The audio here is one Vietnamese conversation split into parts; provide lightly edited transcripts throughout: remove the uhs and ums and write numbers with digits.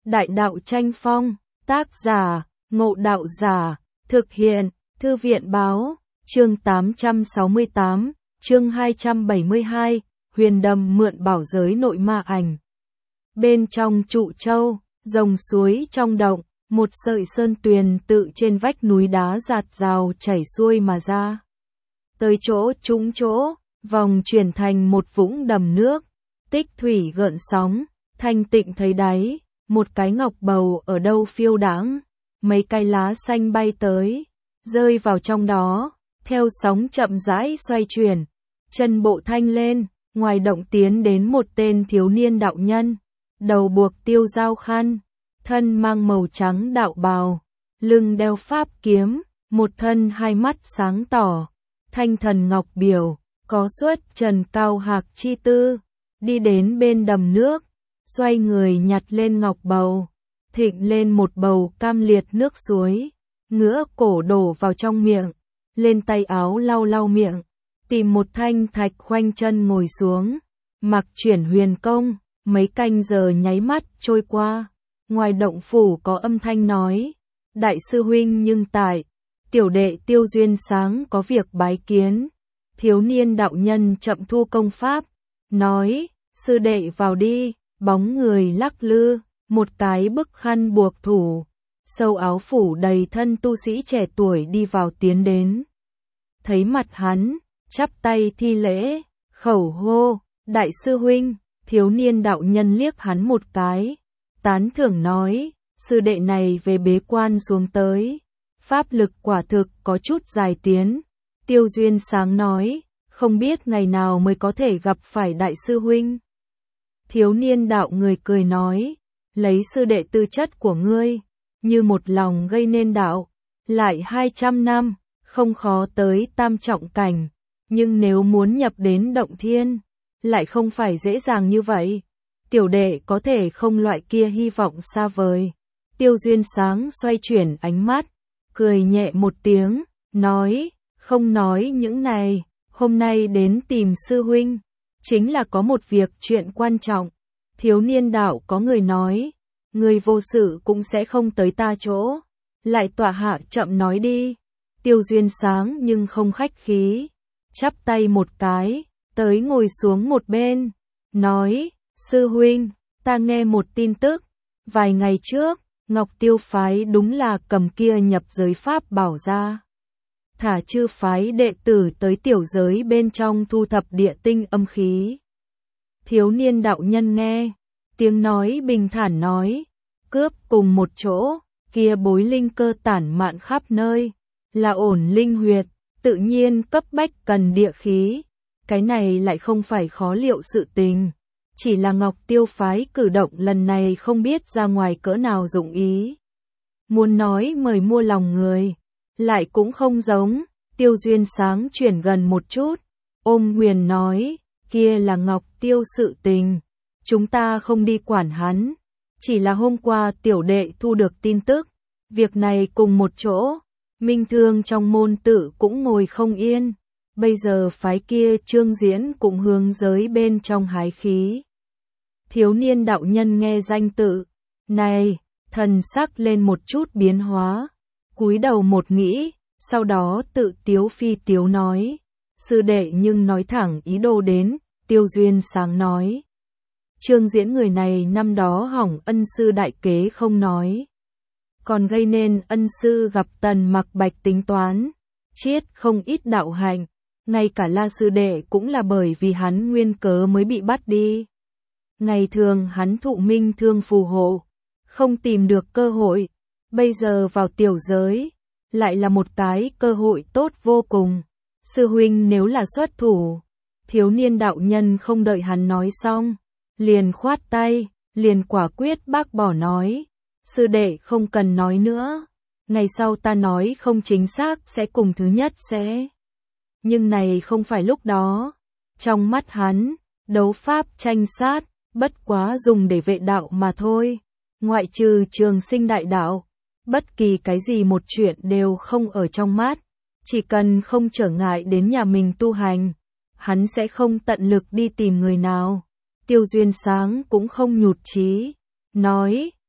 Đại đạo tranh phong, tác giả, Ngộ Đạo Giả, thực hiện, Thư viện báo, chương 868, chương 272, Huyền Đầm mượn bảo giới nội ma ảnh. Bên trong trụ châu, dòng suối trong động, một sợi sơn tuyền tự trên vách núi đá giạt rào chảy xuôi mà ra. Tới chỗ trũng chỗ, vòng chuyển thành một vũng đầm nước, tích thủy gợn sóng, thanh tịnh thấy đáy, một cái ngọc bầu ở đâu phiêu đãng, mấy cây lá xanh bay tới, rơi vào trong đó, theo sóng chậm rãi xoay chuyển, chân bộ thanh lên, ngoài động tiến đến một tên thiếu niên đạo nhân, đầu buộc tiêu dao khăn, thân mang màu trắng đạo bào, lưng đeo pháp kiếm, một thân hai mắt sáng tỏ, thanh thần ngọc biểu, có xuất trần cao hạc chi tư, đi đến bên đầm nước, xoay người nhặt lên ngọc bầu, thịnh lên một bầu cam liệt nước suối, ngửa cổ đổ vào trong miệng, lên tay áo lau lau miệng, tìm một thanh thạch khoanh chân ngồi xuống, mặc chuyển huyền công, mấy canh giờ nháy mắt trôi qua, ngoài động phủ có âm thanh nói, đại sư huynh nhưng tại, tiểu đệ Tiêu Duyên Sáng có việc bái kiến, thiếu niên đạo nhân chậm thu công pháp, nói, sư đệ vào đi, bóng người lắc lư, một cái bức khăn buộc thủ, sâu áo phủ đầy thân tu sĩ trẻ tuổi đi vào tiến đến. Thấy mặt hắn, chắp tay thi lễ, khẩu hô, đại sư huynh, thiếu niên đạo nhân liếc hắn một cái, tán thưởng nói, sư đệ này về bế quan xuống tới, pháp lực quả thực có chút dài tiến. Tiêu Duyên Sáng nói, không biết ngày nào mới có thể gặp phải đại sư huynh. Thiếu niên đạo người cười nói, lấy sư đệ tư chất của ngươi, như một lòng gây nên đạo, lại 200 năm, không khó tới tam trọng cảnh, nhưng nếu muốn nhập đến động thiên, lại không phải dễ dàng như vậy. Tiểu đệ có thể không loại kia hy vọng xa vời. Tiêu Duyên Sáng xoay chuyển ánh mắt, cười nhẹ một tiếng, nói, không nói những này, hôm nay đến tìm sư huynh, chính là có một việc chuyện quan trọng. Thiếu niên đạo có người nói, người vô sự cũng sẽ không tới ta chỗ, lại tọa hạ chậm nói đi. Tiêu Duyên Sáng nhưng không khách khí, chắp tay một cái, tới ngồi xuống một bên, nói, sư huynh, ta nghe một tin tức, vài ngày trước, Ngọc Tiêu phái đúng là cầm kia nhập giới pháp bảo ra. Thả chư phái đệ tử tới tiểu giới bên trong thu thập địa tinh âm khí. Thiếu niên đạo nhân nghe, tiếng nói bình thản nói, cướp cùng một chỗ, kia bối linh cơ tản mạn khắp nơi, là ổn linh huyệt, tự nhiên cấp bách cần địa khí. Cái này lại không phải khó liệu sự tình, chỉ là Ngọc Tiêu phái cử động lần này không biết ra ngoài cỡ nào dụng ý. Muốn nói mời mua lòng người, lại cũng không giống. Tiêu Duyên Sáng chuyển gần một chút, ôm huyền nói, kia là Ngọc Tiêu sự tình, chúng ta không đi quản hắn, chỉ là hôm qua tiểu đệ thu được tin tức, việc này cùng một chỗ, minh thương trong môn tự cũng ngồi không yên, bây giờ phái kia Trương Diễn cũng hướng giới bên trong hái khí. Thiếu niên đạo nhân nghe danh tự này, thần sắc lên một chút biến hóa, cúi đầu một nghĩ, sau đó tự tiếu phi tiếu nói, sư đệ nhưng nói thẳng ý đồ đến. Tiêu Duyên Sáng nói, Trương Diễn người này năm đó hỏng ân sư đại kế không nói, còn gây nên ân sư gặp Tần Mặc Bạch tính toán, chiết không ít đạo hạnh, ngay cả La sư đệ cũng là bởi vì hắn nguyên cớ mới bị bắt đi. Ngày thường hắn thụ minh thương phù hộ, không tìm được cơ hội, bây giờ vào tiểu giới, lại là một cái cơ hội tốt vô cùng. Sư huynh nếu là xuất thủ, thiếu niên đạo nhân không đợi hắn nói xong, liền khoát tay, liền quả quyết bác bỏ nói, sư đệ không cần nói nữa, ngày sau ta nói không chính xác sẽ cùng thứ nhất sẽ. Nhưng này không phải lúc đó, trong mắt hắn, đấu pháp tranh sát, bất quá dùng để vệ đạo mà thôi, ngoại trừ trường sinh đại đạo, bất kỳ cái gì một chuyện đều không ở trong mắt, chỉ cần không trở ngại đến nhà mình tu hành, hắn sẽ không tận lực đi tìm người nào. Tiêu Duyên Sáng cũng không nhụt chí, nói,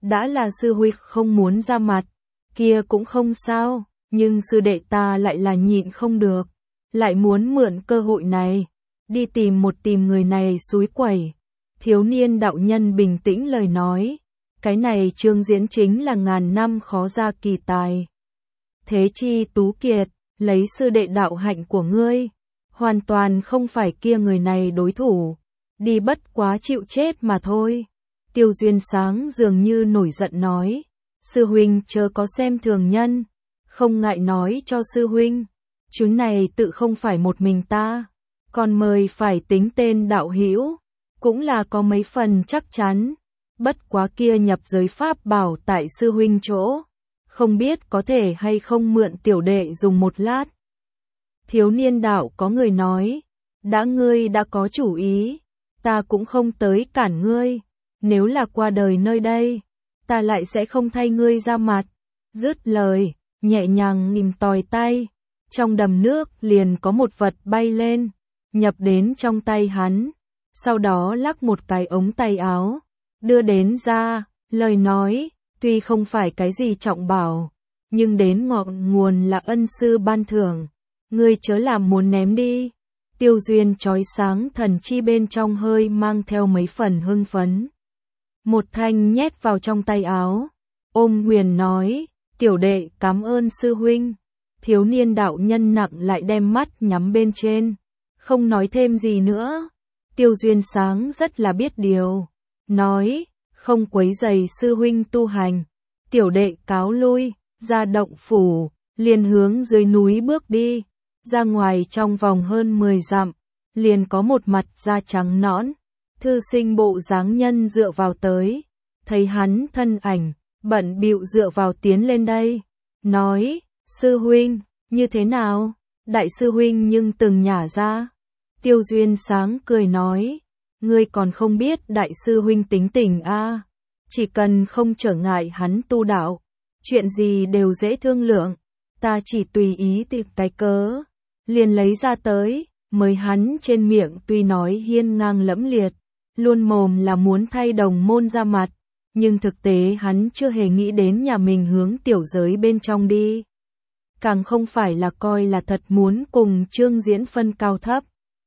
đã là sư huynh không muốn ra mặt, kia cũng không sao, nhưng sư đệ ta lại là nhịn không được, lại muốn mượn cơ hội này, đi tìm người này xúi quẩy. Thiếu niên đạo nhân bình tĩnh lời nói, cái này Trương Diễn chính là ngàn năm khó ra kỳ tài. Thế chi tú kiệt, lấy sư đệ đạo hạnh của ngươi, hoàn toàn không phải kia người này đối thủ, đi bất quá chịu chết mà thôi. Tiêu Duyên Sáng dường như nổi giận nói, sư huynh chớ có xem thường nhân, không ngại nói cho sư huynh, chuyến này tự không phải một mình ta, còn mời phải tính tên đạo hữu, cũng là có mấy phần chắc chắn, bất quá kia nhập giới pháp bảo tại sư huynh chỗ, không biết có thể hay không mượn tiểu đệ dùng một lát. Thiếu niên đạo có người nói, ngươi đã có chủ ý, ta cũng không tới cản ngươi, nếu là qua đời nơi đây, ta lại sẽ không thay ngươi ra mặt. Dứt lời, nhẹ nhàng nghìm tòi tay, trong đầm nước liền có một vật bay lên, nhập đến trong tay hắn, sau đó lắc một cái ống tay áo, đưa đến ra, lời nói, tuy không phải cái gì trọng bảo, nhưng đến ngọn nguồn là ân sư ban thưởng, ngươi chớ làm muốn ném đi. Tiêu Duyên chói sáng thần chi bên trong hơi mang theo mấy phần hưng phấn. Một thanh nhét vào trong tay áo, ôm huyền nói, tiểu đệ cảm ơn sư huynh. Thiếu niên đạo nhân nặng lại đem mắt nhắm bên trên, không nói thêm gì nữa. Tiêu Duyên Sáng rất là biết điều, nói, không quấy rầy sư huynh tu hành, tiểu đệ cáo lui, ra động phủ, liền hướng dưới núi bước đi, ra ngoài trong vòng hơn 10 dặm, liền có một mặt da trắng nõn, thư sinh bộ dáng nhân dựa vào tới, thấy hắn thân ảnh, bận bịu dựa vào tiến lên đây, nói, sư huynh, như thế nào, đại sư huynh nhưng từng nhả ra. Tiêu Duyên Sáng cười nói, ngươi còn không biết đại sư huynh tính tình a, chỉ cần không trở ngại hắn tu đạo, chuyện gì đều dễ thương lượng, ta chỉ tùy ý tìm cái cớ, liền lấy ra tới, mới hắn trên miệng tuy nói hiên ngang lẫm liệt, luôn mồm là muốn thay đồng môn ra mặt, nhưng thực tế hắn chưa hề nghĩ đến nhà mình hướng tiểu giới bên trong đi. Càng không phải là coi là thật muốn cùng Trương Diễn phân cao thấp.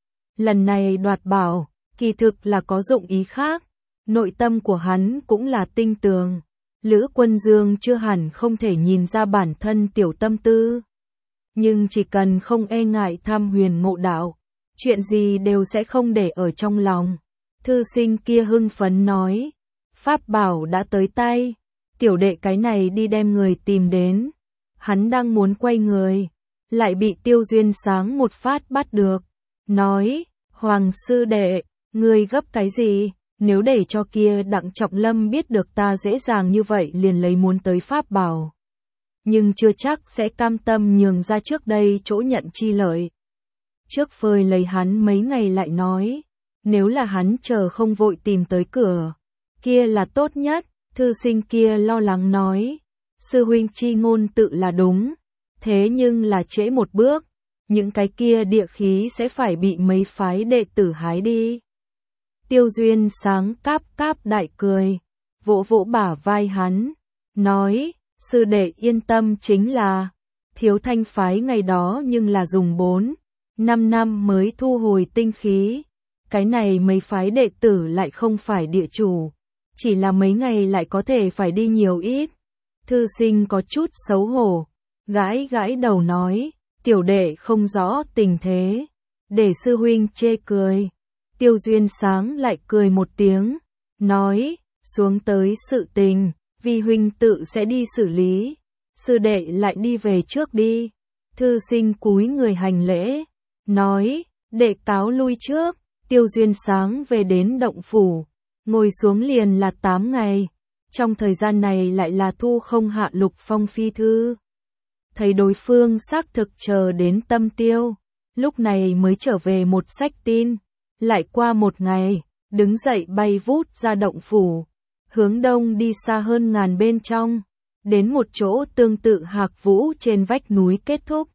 Lần này đoạt bảo, kỳ thực là có dụng ý khác, nội tâm của hắn cũng là tinh tường. Lữ Quân Dương chưa hẳn không thể nhìn ra bản thân tiểu tâm tư. Nhưng chỉ cần không e ngại tham huyền ngộ đạo, chuyện gì đều sẽ không để ở trong lòng. Thư sinh kia hưng phấn nói, pháp bảo đã tới tay, tiểu đệ cái này đi đem người tìm đến. Hắn đang muốn quay người, lại bị Tiêu Duyên Sáng một phát bắt được, nói, Hoàng sư đệ, ngươi gấp cái gì, nếu để cho kia Đặng Trọng Lâm biết được ta dễ dàng như vậy liền lấy muốn tới pháp bảo. Nhưng chưa chắc sẽ cam tâm nhường ra trước đây chỗ nhận chi lợi. Trước phơi lấy hắn mấy ngày lại nói, nếu là hắn chờ không vội tìm tới cửa, kia là tốt nhất. Thư sinh kia lo lắng nói, sư huynh chi ngôn tự là đúng, thế nhưng là trễ một bước, những cái kia địa khí sẽ phải bị mấy phái đệ tử hái đi. Tiêu Duyên Sáng cáp cáp đại cười, vỗ vỗ bả vai hắn, nói, sư đệ yên tâm chính là, Thiếu Thanh phái ngày đó nhưng là dùng 4-5 năm mới thu hồi tinh khí, cái này mấy phái đệ tử lại không phải địa chủ, chỉ là mấy ngày lại có thể phải đi nhiều ít. Thư sinh có chút xấu hổ, gãi gãi đầu nói, tiểu đệ không rõ tình thế, để sư huynh chê cười. Tiêu Duyên Sáng lại cười một tiếng, nói, xuống tới sự tình, vi huynh tự sẽ đi xử lý, sư đệ lại đi về trước đi. Thư sinh cúi người hành lễ, nói, đệ cáo lui trước. Tiêu Duyên Sáng về đến động phủ, ngồi xuống liền là 8 ngày, trong thời gian này lại là thu không hạ Lục Phong phi thư. Thấy đối phương xác thực chờ đến tâm tiêu, lúc này mới trở về một sách tin, lại qua một ngày, đứng dậy bay vút ra động phủ, hướng đông đi xa hơn ngàn bên trong, đến một chỗ tương tự Hạc Vũ trên vách núi kết thúc.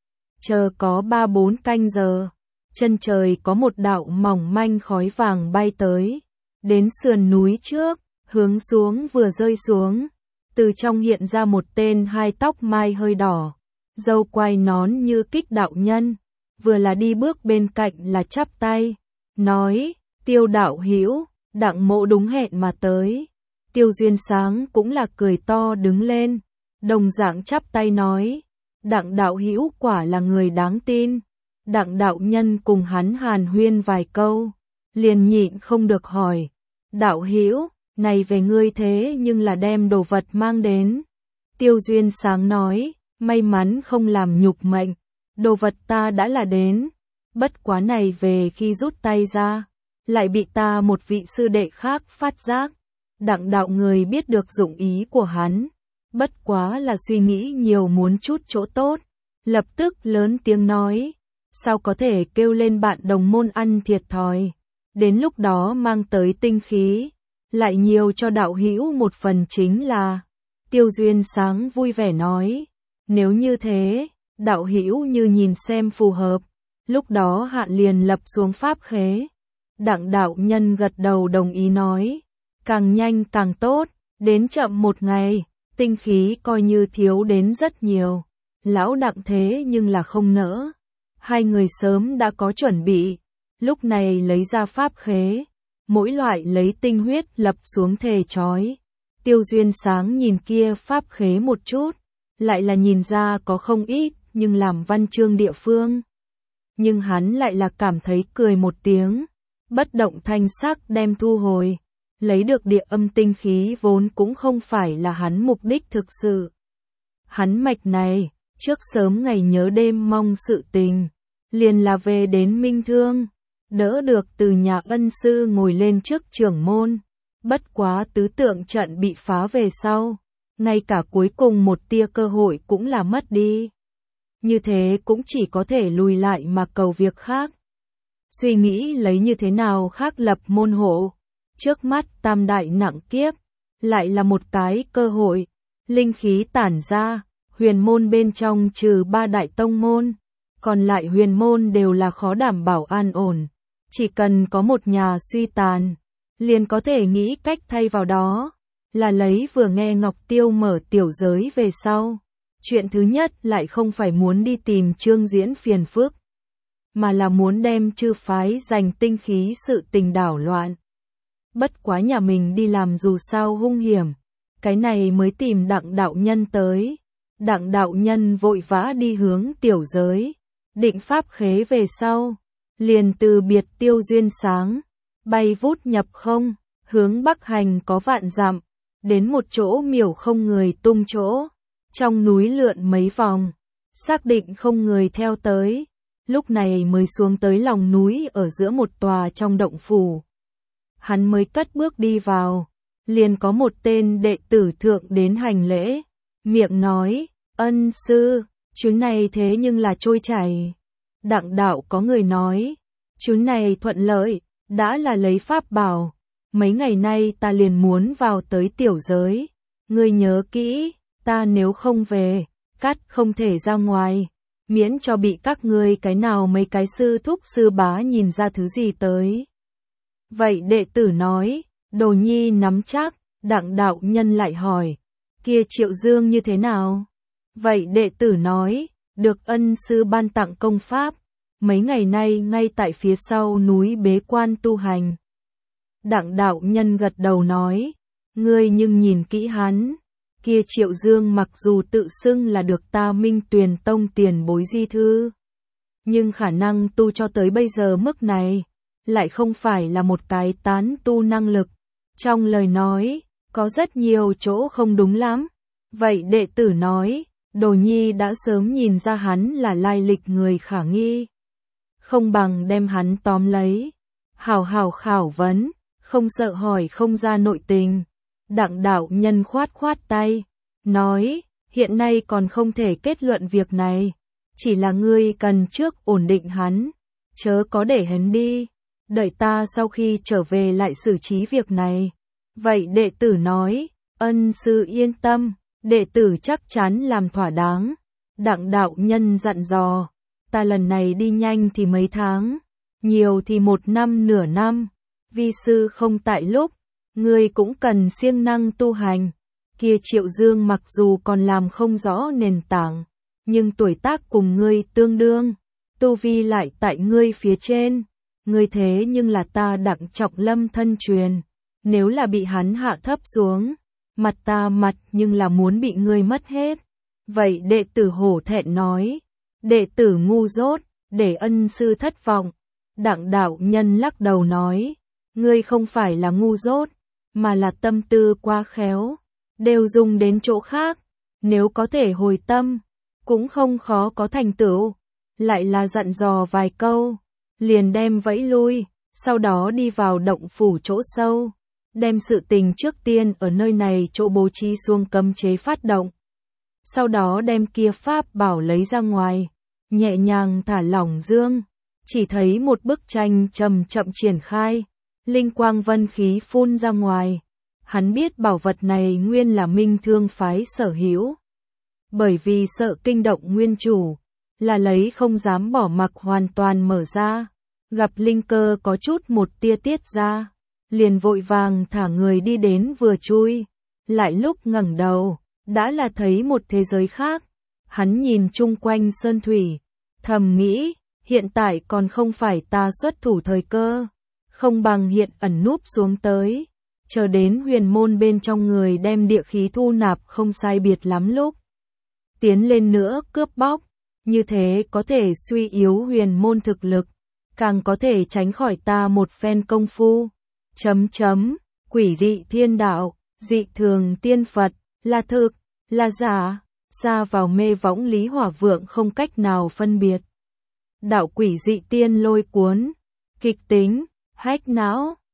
Chờ có 3-4 canh giờ, chân trời có một đạo mỏng manh khói vàng bay tới, đến sườn núi trước, hướng xuống vừa rơi xuống, từ trong hiện ra một tên hai tóc mai hơi đỏ, râu quai nón như Kích đạo nhân, vừa là đi bước bên cạnh là chắp tay, nói, Tiêu đạo hữu, Đặng mỗ đúng hẹn mà tới. Tiêu Duyên Sáng cũng là cười to đứng lên, đồng dạng chắp tay nói, Đặng đạo hữu quả là người đáng tin. Đặng đạo nhân cùng hắn hàn huyên vài câu, liền nhịn không được hỏi, đạo hữu, này về ngươi thế nhưng là đem đồ vật mang đến. Tiêu Duyên Sáng nói, may mắn không làm nhục mệnh, đồ vật ta đã là đến, bất quá này về khi rút tay ra, lại bị ta một vị sư đệ khác phát giác. Đặng đạo người biết được dụng ý của hắn, bất quá là suy nghĩ nhiều muốn chút chỗ tốt, lập tức lớn tiếng nói, sao có thể kêu lên bạn đồng môn ăn thiệt thòi, đến lúc đó mang tới tinh khí, lại nhiều cho đạo hữu một phần chính là. Tiêu Duyên Sáng vui vẻ nói, nếu như thế, đạo hữu như nhìn xem phù hợp, lúc đó Hạn liền lập xuống pháp khế. Đặng đạo nhân gật đầu đồng ý nói, càng nhanh càng tốt, đến chậm một ngày, tinh khí coi như thiếu đến rất nhiều. Lão Đặng thế nhưng là không nỡ. Hai người sớm đã có chuẩn bị, lúc này lấy ra pháp khế, mỗi loại lấy tinh huyết lập xuống thề chói. Tiêu Duyên Sáng nhìn kia pháp khế một chút, lại là nhìn ra có không ít, nhưng làm văn chương địa phương. Nhưng hắn lại là cảm thấy cười một tiếng, bất động thanh sắc đem thu hồi, lấy được địa âm tinh khí vốn cũng không phải là hắn mục đích thực sự. Hắn mạch này, trước sớm ngày nhớ đêm mong sự tình, liền là về đến Minh Thương, đỡ được từ nhà ân sư ngồi lên trước trưởng môn, bất quá tứ tượng trận bị phá về sau, ngay cả cuối cùng một tia cơ hội cũng là mất đi. Như thế cũng chỉ có thể lùi lại mà cầu việc khác. Suy nghĩ lấy như thế nào khác lập môn hộ, trước mắt tam đại nặng kiếp, lại là một cái cơ hội, linh khí tản ra, huyền môn bên trong trừ ba đại tông môn, còn lại huyền môn đều là khó đảm bảo an ổn, chỉ cần có một nhà suy tàn, liền có thể nghĩ cách thay vào đó, là lấy vừa nghe Ngọc Tiêu mở tiểu giới về sau. Chuyện thứ nhất lại không phải muốn đi tìm Trương Diễn phiền phức, mà là muốn đem chư phái giành tinh khí sự tình đảo loạn. Bất quá nhà mình đi làm dù sao hung hiểm, cái này mới tìm Đặng đạo nhân tới. Đặng đạo nhân vội vã đi hướng tiểu giới, định pháp khế về sau, liền từ biệt Tiêu Duyên Sáng, bay vút nhập không, hướng bắc hành có vạn dặm, đến một chỗ miểu không người tung chỗ, trong núi lượn mấy vòng, xác định không người theo tới, lúc này mới xuống tới lòng núi ở giữa một tòa trong động phủ. Hắn mới cất bước đi vào, liền có một tên đệ tử thượng đến hành lễ, miệng nói, ân sư, chuyến này thế nhưng là trôi chảy. Đặng đạo có người nói, chuyến này thuận lợi, đã là lấy pháp bảo, mấy ngày nay ta liền muốn vào tới tiểu giới, ngươi nhớ kỹ, ta nếu không về, cắt không thể ra ngoài, miễn cho bị các ngươi cái nào mấy cái sư thúc sư bá nhìn ra thứ gì tới. Vậy đệ tử nói, đồ nhi nắm chắc, Đặng đạo nhân lại hỏi, kia Triệu Dương như thế nào? Vậy đệ tử nói, được ân sư ban tặng công pháp, mấy ngày nay ngay tại phía sau núi bế quan tu hành. Đặng đạo nhân gật đầu nói, ngươi nhưng nhìn kỹ hắn, kia Triệu Dương mặc dù tự xưng là được ta Minh Tuyền Tông tiền bối di thư, nhưng khả năng tu cho tới bây giờ mức này, lại không phải là một cái tán tu năng lực. Trong lời nói, có rất nhiều chỗ không đúng lắm. Vậy đệ tử nói, đồ nhi đã sớm nhìn ra hắn là lai lịch người khả nghi. Không bằng đem hắn tóm lấy, hào hào khảo vấn, không sợ hỏi không ra nội tình. Đặng đạo nhân khoát khoát tay, nói, hiện nay còn không thể kết luận việc này, chỉ là ngươi cần trước ổn định hắn, chớ có để hắn đi, đợi ta sau khi trở về lại xử trí việc này. Vậy đệ tử nói, ân sư yên tâm, đệ tử chắc chắn làm thỏa đáng. Đặng đạo nhân dặn dò, ta lần này đi nhanh thì mấy tháng, nhiều thì 1 năm nửa năm, vi sư không tại lúc, ngươi cũng cần siêng năng tu hành. Kia Triệu Dương mặc dù còn làm không rõ nền tảng, nhưng tuổi tác cùng ngươi tương đương, tu vi lại tại ngươi phía trên. Ngươi thế nhưng là ta Đặng Trọng Lâm thân truyền, nếu là bị hắn hạ thấp xuống, mặt ta mặt nhưng là muốn bị ngươi mất hết. Vậy đệ tử hổ thẹn nói, đệ tử ngu dốt, để ân sư thất vọng. Đặng đạo nhân lắc đầu nói, ngươi không phải là ngu dốt, mà là tâm tư quá khéo, đều dùng đến chỗ khác, nếu có thể hồi tâm, cũng không khó có thành tựu. Lại là dặn dò vài câu, liền đem vẫy lui, sau đó đi vào động phủ chỗ sâu, đem sự tình trước tiên ở nơi này chỗ bố trí xuông cấm chế phát động. Sau đó đem kia pháp bảo lấy ra ngoài, nhẹ nhàng thả lỏng dương, chỉ thấy một bức tranh chậm chậm triển khai, linh quang vân khí phun ra ngoài. Hắn biết bảo vật này nguyên là Minh Thương phái sở hữu, bởi vì sợ kinh động nguyên chủ, là lấy không dám bỏ mặc hoàn toàn mở ra, gặp linh cơ có chút một tia tiết ra, liền vội vàng thả người đi đến vừa chui, lại lúc ngẩng đầu, đã là thấy một thế giới khác. Hắn nhìn chung quanh sơn thủy, thầm nghĩ, hiện tại còn không phải ta xuất thủ thời cơ, không bằng hiện ẩn núp xuống tới, chờ đến huyền môn bên trong người đem địa khí thu nạp không sai biệt lắm lúc, tiến lên nữa cướp bóc, như thế có thể suy yếu huyền môn thực lực, càng có thể tránh khỏi ta một phen công phu. Quỷ dị thiên đạo, dị thường tiên Phật, là thực, là giả, xa vào mê võng Lý Hỏa Vượng không cách nào phân biệt. Đạo quỷ dị tiên lôi cuốn, kịch tính, hách não.